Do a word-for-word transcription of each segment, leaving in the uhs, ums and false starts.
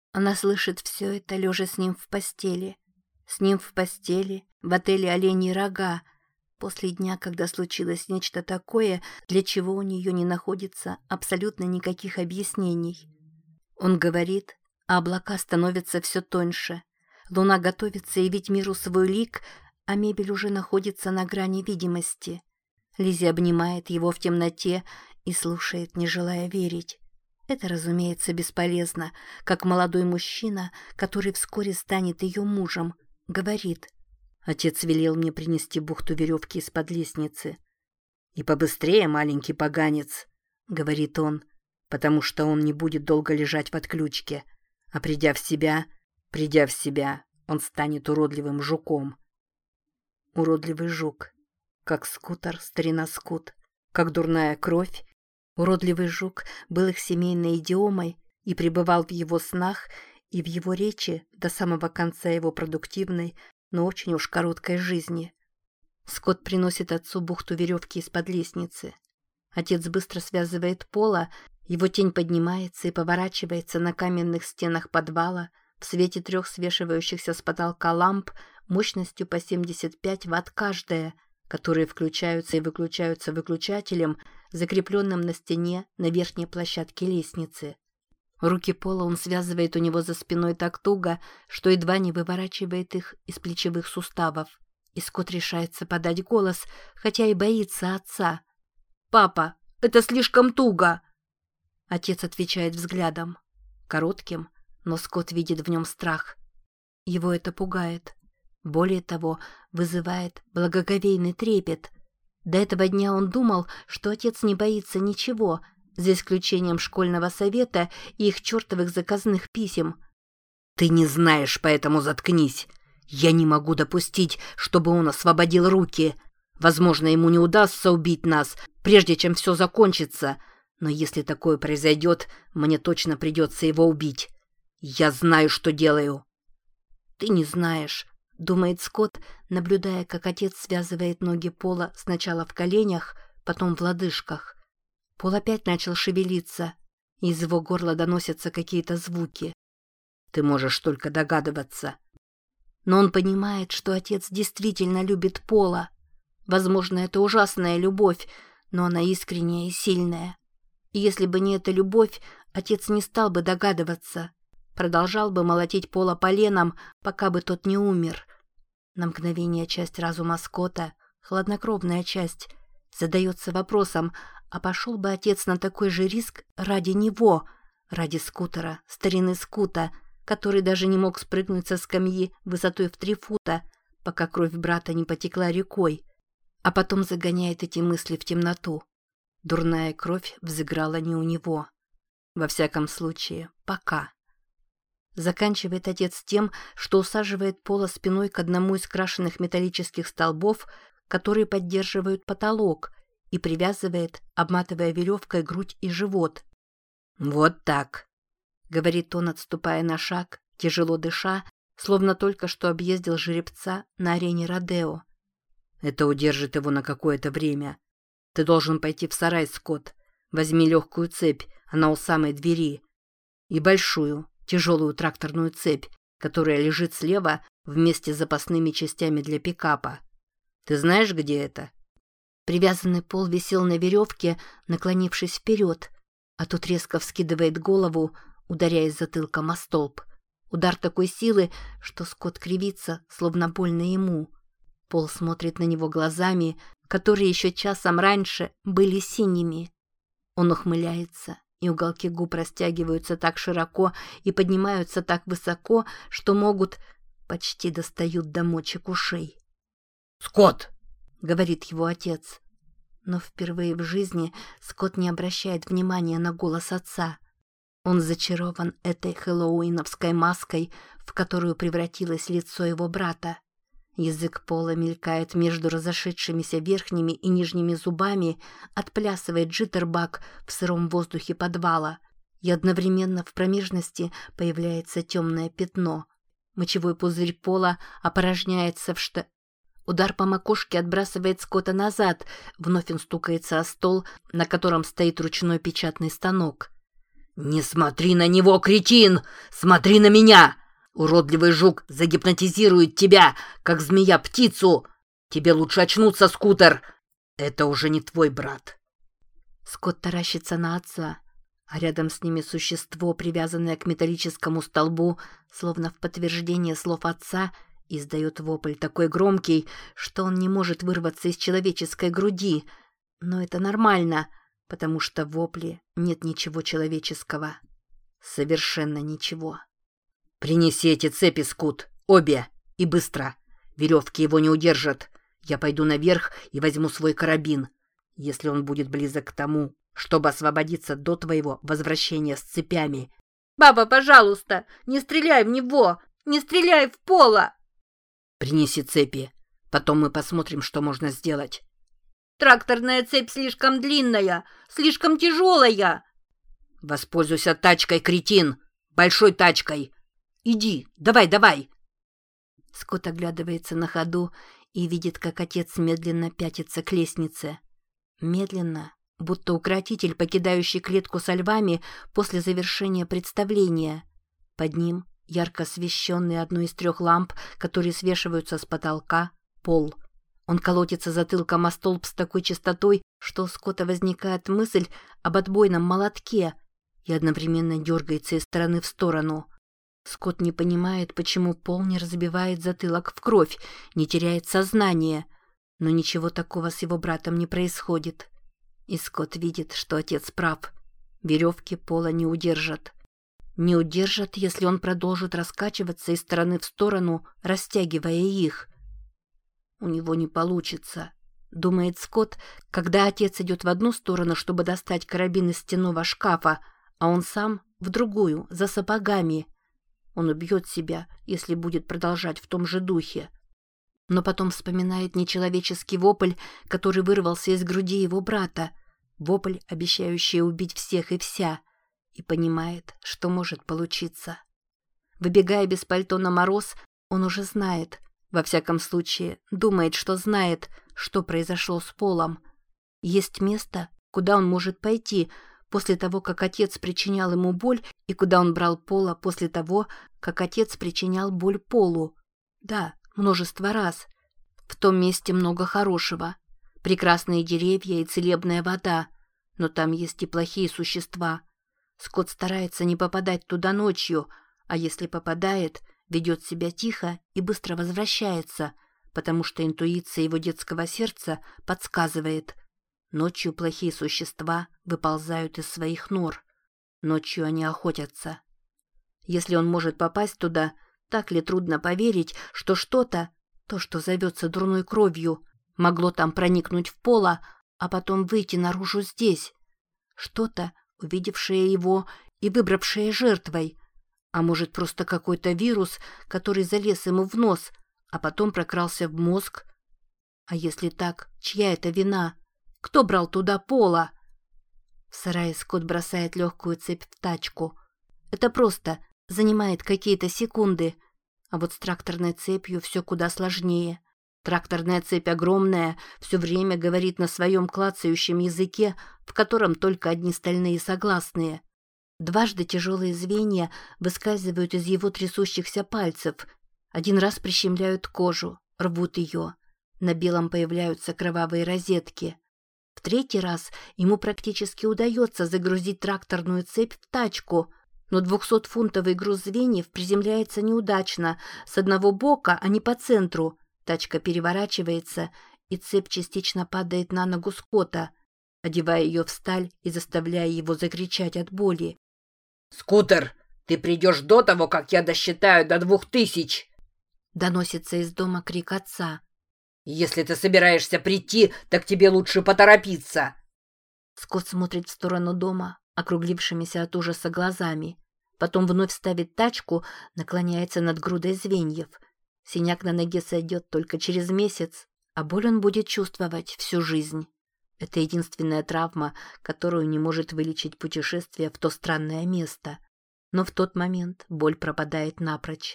Она слышит все это, лежа с ним в постели. С ним в постели, в отеле «Оленьи рога», после дня, когда случилось нечто такое, для чего у нее не находится абсолютно никаких объяснений. Он говорит, а облака становятся все тоньше. Луна готовится явить миру свой лик, а мебель уже находится на грани видимости. Лиззи обнимает его в темноте и слушает, не желая верить. Это, разумеется, бесполезно, как молодой мужчина, который вскоре станет ее мужем, говорит. Отец велел мне принести бухту веревки из-под лестницы. «И побыстрее, маленький поганец», — говорит он, «потому что он не будет долго лежать в отключке, а придя в себя, придя в себя, он станет уродливым жуком». Уродливый жук, как скутер, старина Скут, как дурная кровь. Уродливый жук был их семейной идиомой и пребывал в его снах и в его речи до самого конца его продуктивной, но очень уж короткой жизни. Скотт приносит отцу бухту веревки из-под лестницы. Отец быстро связывает пола, его тень поднимается и поворачивается на каменных стенах подвала в свете трех свешивающихся с потолка ламп мощностью по семьдесят пять ватт каждая, которые включаются и выключаются выключателем, закрепленным на стене на верхней площадке лестницы. Руки Пола он связывает у него за спиной так туго, что едва не выворачивает их из плечевых суставов. И Скотт решается подать голос, хотя и боится отца. «Папа, это слишком туго!» Отец отвечает взглядом. Коротким, но Скотт видит в нем страх. Его это пугает. Более того, вызывает благоговейный трепет. До этого дня он думал, что отец не боится ничего, за исключением школьного совета и их чертовых заказных писем. «Ты не знаешь, поэтому заткнись. Я не могу допустить, чтобы он освободил руки. Возможно, ему не удастся убить нас, прежде чем все закончится, но если такое произойдет, мне точно придется его убить. Я знаю, что делаю». «Ты не знаешь», — думает Скотт, наблюдая, как отец связывает ноги Пола сначала в коленях, потом в лодыжках. Пол опять начал шевелиться, и из его горла доносятся какие-то звуки. «Ты можешь только догадываться». Но он понимает, что отец действительно любит Пола. Возможно, это ужасная любовь, но она искренняя и сильная. И если бы не эта любовь, отец не стал бы догадываться. Продолжал бы молотить Пола поленом, пока бы тот не умер. На мгновение часть разума Скотта, хладнокровная часть, задается вопросом, а пошел бы отец на такой же риск ради него, ради скутера, старины Скута, который даже не мог спрыгнуть со скамьи высотой в три фута, пока кровь брата не потекла рекой, а потом загоняет эти мысли в темноту. Дурная кровь взыграла не у него. Во всяком случае, пока. Заканчивает отец тем, что усаживает Пола спиной к одному из крашенных металлических столбов, которые поддерживают потолок, и привязывает, обматывая веревкой грудь и живот. «Вот так», — говорит он, отступая на шаг, тяжело дыша, словно только что объездил жеребца на арене родео. «Это удержит его на какое-то время. Ты должен пойти в сарай, Скотт. Возьми легкую цепь, она у самой двери, и большую, тяжелую тракторную цепь, которая лежит слева вместе с запасными частями для пикапа. Ты знаешь, где это?» Привязанный Пол висел на веревке, наклонившись вперед, а тут резко вскидывает голову, ударяясь затылком о столб. Удар такой силы, что Скотт кривится, словно больно ему. Пол смотрит на него глазами, которые еще часом раньше были синими. Он ухмыляется, и уголки губ растягиваются так широко и поднимаются так высоко, что могут, почти достают до мочек ушей. «Скотт!» — говорит его отец. Но впервые в жизни Скотт не обращает внимания на голос отца. Он зачарован этой хэллоуиновской маской, в которую превратилось лицо его брата. Язык Пола мелькает между разошедшимися верхними и нижними зубами, отплясывает джиттербаг в сыром воздухе подвала, и одновременно в промежности появляется темное пятно. Мочевой пузырь Пола опорожняется в шта... Удар по макушке отбрасывает Скотта назад, вновь он стукается о стол, на котором стоит ручной печатный станок. «Не смотри на него, кретин! Смотри на меня! Уродливый жук загипнотизирует тебя, как змея птицу! Тебе лучше очнуться, Скутер! Это уже не твой брат!» Скотт таращится на отца, а рядом с ними существо, привязанное к металлическому столбу, словно в подтверждение слов отца, издает вопль такой громкий, что он не может вырваться из человеческой груди. Но это нормально, потому что в вопле нет ничего человеческого. Совершенно ничего. «Принеси эти цепи, Скут, обе, и быстро. Веревки его не удержат. Я пойду наверх и возьму свой карабин. Если он будет близок к тому, чтобы освободиться до твоего возвращения с цепями». «Баба, пожалуйста, не стреляй в него! Не стреляй в Пола!» «Принеси цепи. Потом мы посмотрим, что можно сделать». «Тракторная цепь слишком длинная, слишком тяжелая!» «Воспользуйся тачкой, кретин! Большой тачкой! Иди, давай, давай!» Скотт оглядывается на ходу и видит, как отец медленно пятится к лестнице. Медленно, будто укротитель, покидающий клетку со львами после завершения представления. Под ним, ярко освещенный одной из трех ламп, которые свешиваются с потолка, пол. Он колотится затылком о столб с такой частотой, что у Скотта возникает мысль об отбойном молотке и одновременно дергается из стороны в сторону. Скотт не понимает, почему пол не разбивает затылок в кровь, не теряет сознание, но ничего такого с его братом не происходит. И Скотт видит, что отец прав. Веревки пола не удержат. Не удержат, если он продолжит раскачиваться из стороны в сторону, растягивая их. У него не получится, думает Скотт, когда отец идет в одну сторону, чтобы достать карабин из стенного шкафа, а он сам в другую, за сапогами. Он убьет себя, если будет продолжать в том же духе. Но потом вспоминает нечеловеческий вопль, который вырвался из груди его брата, вопль, обещающий убить всех и вся, и понимает, что может получиться. Выбегая без пальто на мороз, он уже знает, во всяком случае, думает, что знает, что произошло с Полом. Есть место, куда он может пойти после того, как отец причинял ему боль, и куда он брал Пола после того, как отец причинял боль Полу. Да, множество раз. В том месте много хорошего. Прекрасные деревья и целебная вода. Но там есть и плохие существа. Скотт старается не попадать туда ночью, а если попадает, ведет себя тихо и быстро возвращается, потому что интуиция его детского сердца подсказывает. Ночью плохие существа выползают из своих нор. Ночью они охотятся. Если он может попасть туда, так ли трудно поверить, что что-то, то, что зовется дурной кровью, могло там проникнуть в Пола, а потом выйти наружу здесь? Что-то, увидевшее его и выбравшее жертвой. А может, просто какой-то вирус, который залез ему в нос, а потом прокрался в мозг? А если так, чья это вина? Кто брал туда Пола? В сарае Скотт бросает легкую цепь в тачку. Это просто, занимает какие-то секунды. А вот с тракторной цепью все куда сложнее. Тракторная цепь огромная, все время говорит на своем клацающем языке, в котором только одни стальные согласные. Дважды тяжелые звенья выскальзывают из его трясущихся пальцев. Один раз прищемляют кожу, рвут ее. На белом появляются кровавые розетки. В третий раз ему практически удается загрузить тракторную цепь в тачку, но двухсотфунтовый груз звеньев приземляется неудачно, с одного бока, а не по центру. Тачка переворачивается, и цепь частично падает на ногу Скотта, одевая ее в сталь и заставляя его закричать от боли. «Скутер, ты придешь до того, как я досчитаю до двух тысяч!» Доносится из дома крик отца. «Если ты собираешься прийти, так тебе лучше поторопиться!» Скотт смотрит в сторону дома, округлившимися от ужаса глазами. Потом вновь ставит тачку, наклоняется над грудой звеньев. Синяк на ноге сойдет только через месяц, а боль он будет чувствовать всю жизнь. Это единственная травма, которую не может вылечить путешествие в то странное место. Но в тот момент боль пропадает напрочь.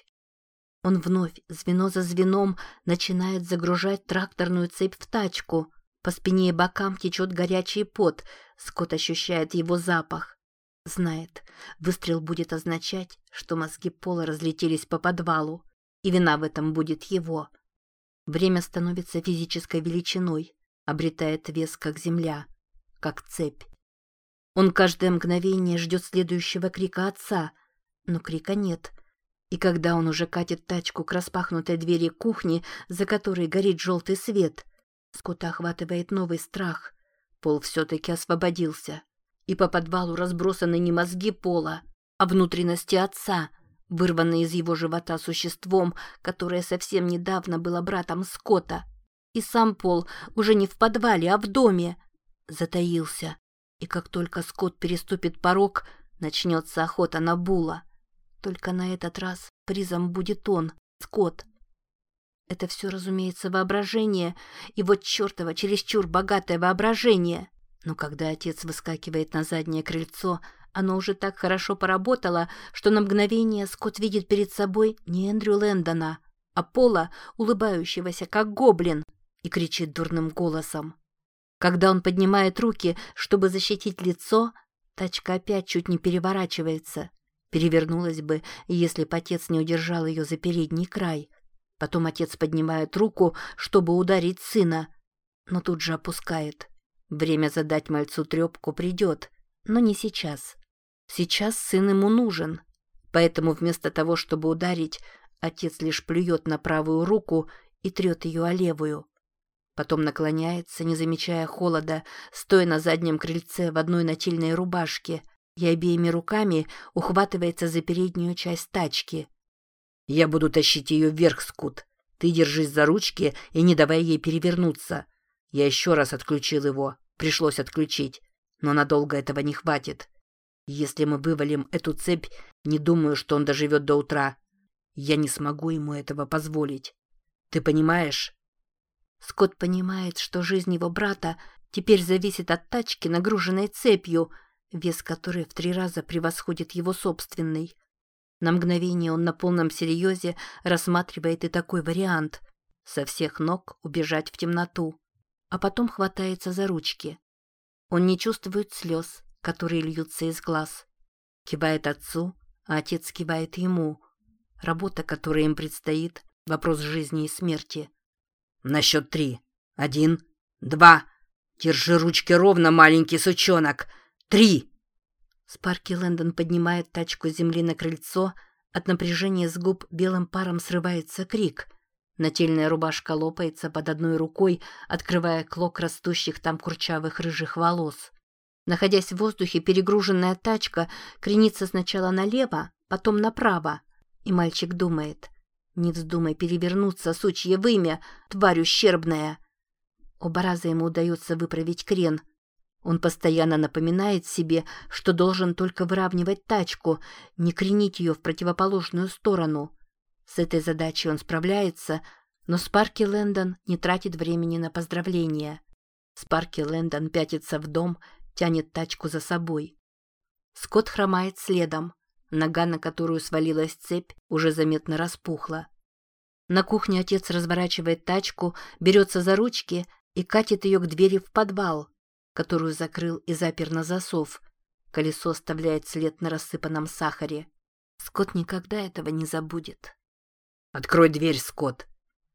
Он вновь, звено за звеном, начинает загружать тракторную цепь в тачку. По спине и бокам течет горячий пот, Скотт ощущает его запах. Знает, выстрел будет означать, что мозги Пола разлетелись по подвалу, и вина в этом будет его. Время становится физической величиной, обретает вес, как земля, как цепь. Он каждое мгновение ждет следующего крика отца, но крика нет. И когда он уже катит тачку к распахнутой двери кухни, за которой горит желтый свет, Скотта охватывает новый страх. Пол все-таки освободился. И по подвалу разбросаны не мозги Пола, а внутренности отца, вырванные из его живота существом, которое совсем недавно было братом Скотта. И сам Пол уже не в подвале, а в доме. Затаился. И как только Скотт переступит порог, начнется охота на Була. Только на этот раз призом будет он, Скотт. Это все, разумеется, воображение, и вот чертово чересчур богатое воображение. Но когда отец выскакивает на заднее крыльцо, оно уже так хорошо поработало, что на мгновение Скотт видит перед собой не Эндрю Лэндона, а Пола, улыбающегося как гоблин, и кричит дурным голосом. Когда он поднимает руки, чтобы защитить лицо, тачка опять чуть не переворачивается. Перевернулась бы, если бы отец не удержал ее за передний край. Потом отец поднимает руку, чтобы ударить сына, но тут же опускает. Время задать мальцу трепку придет, но не сейчас. Сейчас сын ему нужен. Поэтому вместо того, чтобы ударить, отец лишь плюет на правую руку и трет ее о левую. Потом наклоняется, не замечая холода, стоя на заднем крыльце в одной нательной рубашке, и обеими руками ухватывается за переднюю часть тачки. «Я буду тащить ее вверх, Скотт. Ты держись за ручки и не давай ей перевернуться. Я еще раз отключил его. Пришлось отключить. Но надолго этого не хватит. Если мы вывалим эту цепь, не думаю, что он доживет до утра. Я не смогу ему этого позволить. Ты понимаешь?» Скотт понимает, что жизнь его брата теперь зависит от тачки, нагруженной цепью, вес которой в три раза превосходит его собственный. На мгновение он на полном серьезе рассматривает и такой вариант – со всех ног убежать в темноту, а потом хватается за ручки. Он не чувствует слез, которые льются из глаз. Кивает отцу, а отец кивает ему. Работа, которая им предстоит – вопрос жизни и смерти. «На счет три. Один, два. Держи ручки ровно, маленький сучонок. Три!» Спарки Лэндон поднимает тачку с земли на крыльцо, от напряжения с губ белым паром срывается крик. Нательная рубашка лопается под одной рукой, открывая клок растущих там курчавых рыжих волос. Находясь в воздухе, перегруженная тачка кренится сначала налево, потом направо, и мальчик думает: «Не вздумай перевернуться, сучье вымя, тварь ущербная!» Оба раза ему удается выправить крен. Он постоянно напоминает себе, что должен только выравнивать тачку, не кренить ее в противоположную сторону. С этой задачей он справляется, но Спарки Лэндон не тратит времени на поздравления. Спарки Лэндон пятится в дом, тянет тачку за собой. Скотт хромает следом. Нога, на которую свалилась цепь, уже заметно распухла. На кухне отец разворачивает тачку, берется за ручки и катит ее к двери в подвал, которую закрыл и запер на засов. Колесо оставляет след на рассыпанном сахаре. Скотт никогда этого не забудет. «Открой дверь, Скотт!»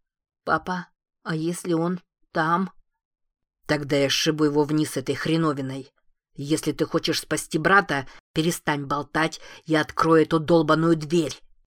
«Папа, а если он там?» «Тогда я сшибу его вниз этой хреновиной. Если ты хочешь спасти брата, перестань болтать и открой эту долбаную дверь!»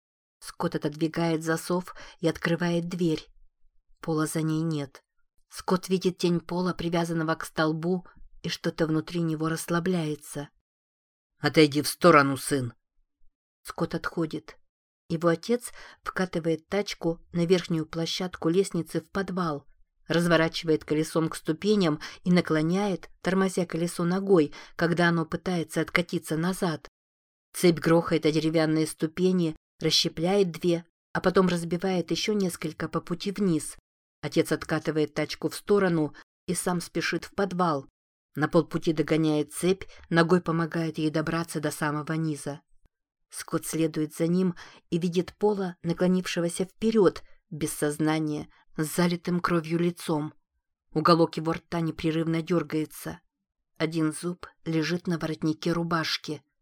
Скотт отодвигает засов и открывает дверь. Пола за ней нет. Скотт видит тень Пола, привязанного к столбу, и что-то внутри него расслабляется. «Отойди в сторону, сын!» Скотт отходит. Его отец вкатывает тачку на верхнюю площадку лестницы в подвал, разворачивает колесом к ступеням и наклоняет, тормозя колесо ногой, когда оно пытается откатиться назад. Цепь грохает о деревянные ступени, расщепляет две, а потом разбивает еще несколько по пути вниз. Отец откатывает тачку в сторону и сам спешит в подвал. На полпути догоняет цепь, ногой помогает ей добраться до самого низа. Скотт следует за ним и видит Пола, наклонившегося вперед, без сознания, с залитым кровью лицом. Уголок его рта непрерывно дергается. Один зуб лежит на воротнике рубашки.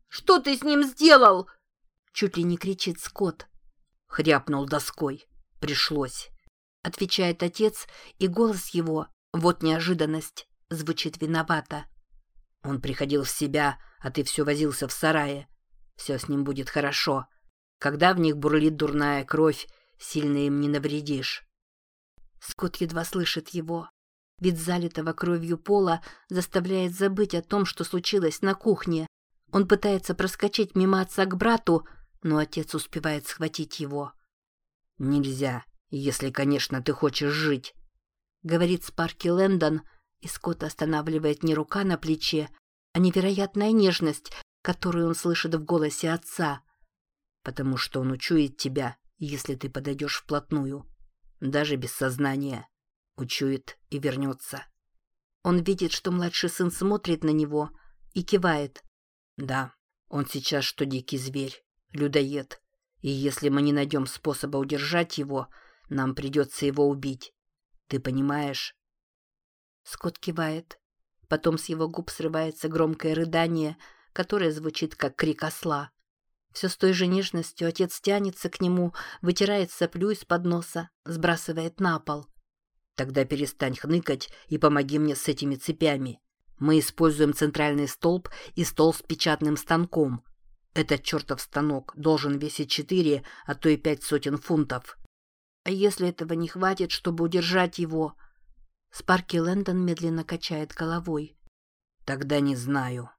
Что ты с ним сделал?» Чуть ли не кричит Скотт. Хряпнул доской. Пришлось. Отвечает отец, и голос его, вот неожиданность, звучит виновато. Он приходил в себя, а ты все возился в сарае. Все с ним будет хорошо. Когда в них бурлит дурная кровь, сильно им не навредишь. Скотт едва слышит его. Вид залитого кровью пола заставляет забыть о том, что случилось на кухне. Он пытается проскочить мимо отца к брату, но отец успевает схватить его. «Нельзя, если, конечно, ты хочешь жить», — говорит Спарки Лэндон, и Скотт останавливает не рука на плече, а невероятная нежность, которую он слышит в голосе отца. «Потому что он учует тебя, если ты подойдешь вплотную, даже без сознания. Учует и вернется». Он видит, что младший сын смотрит на него и кивает. «Да, он сейчас что дикий зверь, людоед, и если мы не найдем способа удержать его, нам придется его убить. Ты понимаешь?» Скотт кивает. Потом с его губ срывается громкое рыдание, которое звучит как крик осла. Все с той же нежностью отец тянется к нему, вытирает соплю из-под носа, сбрасывает на пол. «Тогда перестань хныкать и помоги мне с этими цепями. Мы используем центральный столб и стол с печатным станком. Этот чертов станок должен весить четыре, а то и пять сотен фунтов». «А если этого не хватит, чтобы удержать его?» Спарки Лэндон медленно качает головой. «Тогда не знаю».